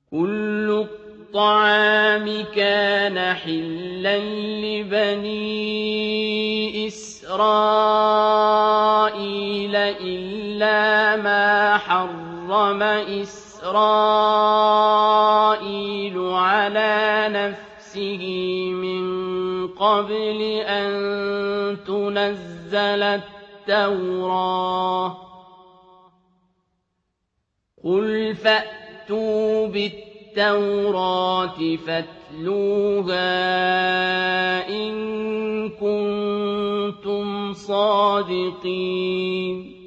كُلُّ الطَّعَامِ كَانَ حِلًّا لِّبَنِي إِسْرَائِيلَ إِلَّا مَا حَرَّمَ إِسْرَائِيلُ عَلَىٰ نَفْسِهِ مِن قَبْلِ أَن تُنَزَّلَ التَّوْرَاةُ ۗ قُلْ فَأْتُوا بِالتَّوْرَاةِ فَاتْلُوهَا إِن كُنتُمْ صَادِقِينَ